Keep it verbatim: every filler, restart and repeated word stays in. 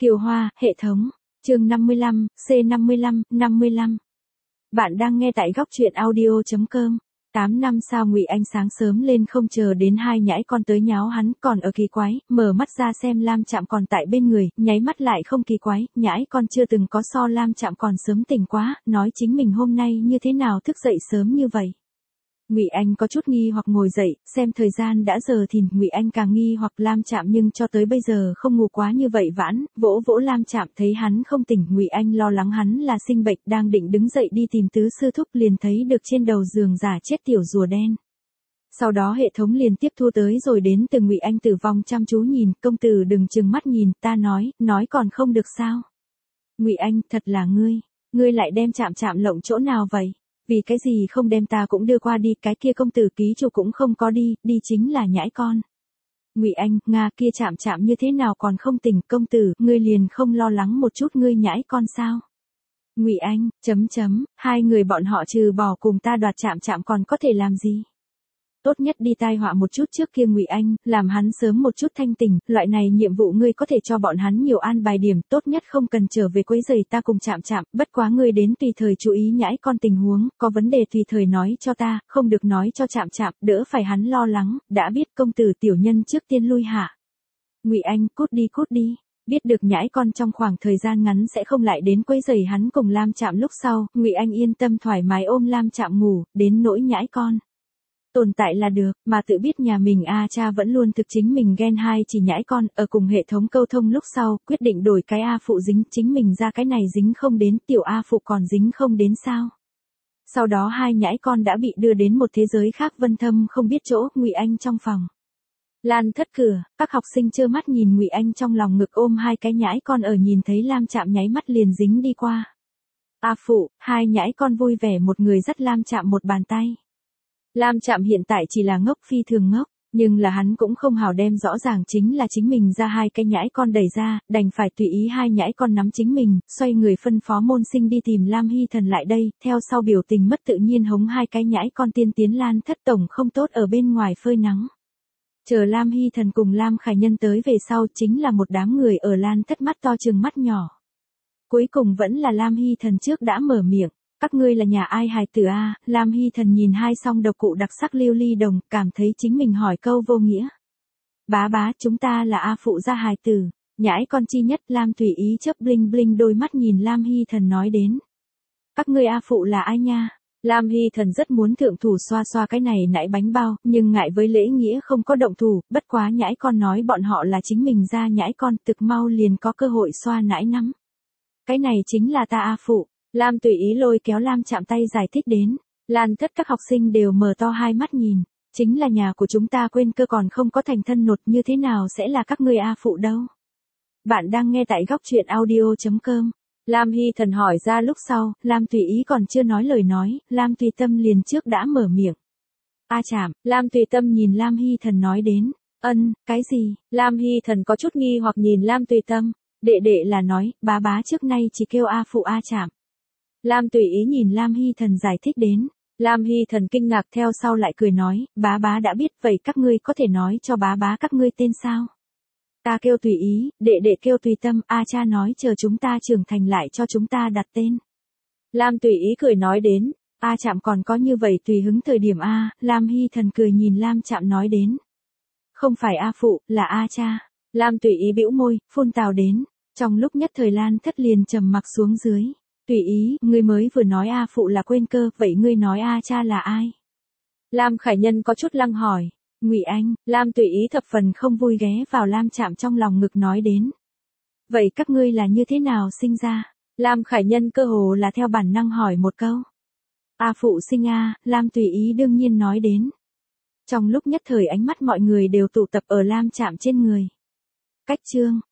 Kiều Hoa, hệ thống. Chương năm mươi lăm, C năm mươi lăm, năm mươi lăm. Bạn đang nghe tại góc truyện audio chấm com. tám năm sau Ngụy Anh sáng sớm lên không chờ đến hai nhãi con tới nháo hắn, còn ở kỳ quái, mở mắt ra xem Lam Trạm còn tại bên người, nháy mắt lại không kỳ quái, nhãi con chưa từng có so Lam Trạm còn sớm tỉnh quá, nói chính mình hôm nay như thế nào thức dậy sớm như vậy. Ngụy Anh có chút nghi hoặc ngồi dậy, xem thời gian đã giờ thìn, Ngụy Anh càng nghi hoặc Lam Trạm nhưng cho tới bây giờ không ngủ quá như vậy vãn, vỗ vỗ Lam Trạm thấy hắn không tỉnh, Ngụy Anh lo lắng hắn là sinh bệnh, đang định đứng dậy đi tìm tứ sư thúc liền thấy được trên đầu giường giả chết tiểu rùa đen. Sau đó hệ thống liền tiếp thu tới rồi đến từ Ngụy Anh tử vong chăm chú nhìn, công tử đừng trừng mắt nhìn, ta nói, nói còn không được sao? Ngụy Anh, thật là ngươi, ngươi lại đem Trạm Trạm lộng chỗ nào vậy? Vì cái gì không đem ta cũng đưa qua đi, cái kia công tử ký chủ cũng không có đi, đi chính là nhãi con. Ngụy Anh, Nga kia Trạm Trạm như thế nào còn không tỉnh, công tử, ngươi liền không lo lắng một chút ngươi nhãi con sao? Ngụy Anh, chấm chấm, hai người bọn họ trừ bỏ cùng ta đoạt Trạm Trạm còn có thể làm gì? Tốt nhất đi tai họa một chút trước kia Ngụy Anh, làm hắn sớm một chút thanh tỉnh, loại này nhiệm vụ ngươi có thể cho bọn hắn nhiều an bài điểm, tốt nhất không cần trở về quấy rầy ta cùng Trạm Trạm, bất quá ngươi đến tùy thời chú ý nhãi con tình huống, có vấn đề tùy thời nói cho ta, không được nói cho Trạm Trạm, đỡ phải hắn lo lắng, đã biết công tử tiểu nhân trước tiên lui hạ. Ngụy Anh, cút đi cút đi. Biết được nhãi con trong khoảng thời gian ngắn sẽ không lại đến quấy rầy hắn cùng Lam Trạm lúc sau, Ngụy Anh yên tâm thoải mái ôm Lam Trạm ngủ, đến nỗi nhãi con tồn tại là được, mà tự biết nhà mình A cha vẫn luôn thực chính mình ghen hai chỉ nhãi con, ở cùng hệ thống câu thông lúc sau, quyết định đổi cái A phụ dính, chính mình ra cái này dính không đến, tiểu A phụ còn dính không đến sao. Sau đó hai nhãi con đã bị đưa đến một thế giới khác vân thâm không biết chỗ, Ngụy Anh trong phòng. Lan thất cửa, các học sinh trơ mắt nhìn Ngụy Anh trong lòng ngực ôm hai cái nhãi con ở nhìn thấy Lam Trạm nháy mắt liền dính đi qua. A phụ, hai nhãi con vui vẻ một người dắt Lam Trạm một bàn tay. Lam Trạm hiện tại chỉ là ngốc phi thường ngốc, nhưng là hắn cũng không hào đem rõ ràng chính là chính mình ra hai cái nhãi con đẩy ra, đành phải tùy ý hai nhãi con nắm chính mình, xoay người phân phó môn sinh đi tìm Lam Hy Thần lại đây, theo sau biểu tình mất tự nhiên hống hai cái nhãi con tiên tiến Lan thất tổng không tốt ở bên ngoài phơi nắng. Chờ Lam Hy Thần cùng Lam Khải Nhân tới về sau chính là một đám người ở Lan thất mắt to trừng mắt nhỏ. Cuối cùng vẫn là Lam Hy Thần trước đã mở miệng. Các ngươi là nhà ai hài tử a? Lam Hy Thần nhìn hai song độc cụ đặc sắc lưu ly đồng, cảm thấy chính mình hỏi câu vô nghĩa. Bá bá, chúng ta là A phụ gia hài tử. Nhãi con chi nhất, Lam tùy ý chớp bling bling đôi mắt nhìn Lam Hy Thần nói đến. Các ngươi A phụ là ai nha? Lam Hy Thần rất muốn thượng thủ xoa xoa cái này nãy bánh bao, nhưng ngại với lễ nghĩa không có động thủ, bất quá nhãi con nói bọn họ là chính mình ra nhãi con, thực mau liền có cơ hội xoa nãi nắm. Cái này chính là ta A phụ. Lam tùy ý lôi kéo Lam Trạm tay giải thích đến, Lan thất các học sinh đều mở to hai mắt nhìn, chính là nhà của chúng ta quên cơ còn không có thành thân nột, như thế nào sẽ là các ngươi A phụ đâu. Bạn đang nghe tại góc truyện audio chấm com. Lam Hy Thần hỏi ra lúc sau, Lam tùy ý còn chưa nói lời nói, Lam tùy tâm liền trước đã mở miệng. A Trạm, Lam tùy tâm nhìn Lam Hy Thần nói đến, ân, cái gì, Lam Hy Thần có chút nghi hoặc nhìn Lam tùy tâm, đệ đệ là nói, bá bá trước nay chỉ kêu A phụ A Trạm. Lam tùy ý nhìn Lam Hy Thần giải thích đến, Lam Hy Thần kinh ngạc theo sau lại cười nói, bá bá đã biết vậy các ngươi có thể nói cho bá bá các ngươi tên sao? Ta kêu tùy ý, đệ đệ kêu tùy tâm, A cha nói chờ chúng ta trưởng thành lại cho chúng ta đặt tên. Lam tùy ý cười nói đến, A Trạm còn có như vậy tùy hứng thời điểm A, Lam Hy Thần cười nhìn Lam Trạm nói đến. Không phải A phụ, là A cha. Lam tùy ý bĩu môi, phun tào đến, trong lúc nhất thời Lan thất liền trầm mặc xuống dưới. Tùy ý, ngươi mới vừa nói A phụ là quên cơ, vậy ngươi nói A cha là ai? Lam Khải Nhân có chút lăng hỏi. Ngụy Anh, Lam tùy ý thập phần không vui ghé vào Lam Trạm trong lòng ngực nói đến. Vậy các ngươi là như thế nào sinh ra? Lam Khải Nhân cơ hồ là theo bản năng hỏi một câu. A phụ sinh A, Lam tùy ý đương nhiên nói đến. Trong lúc nhất thời ánh mắt mọi người đều tụ tập ở Lam Trạm trên người. Cách chương.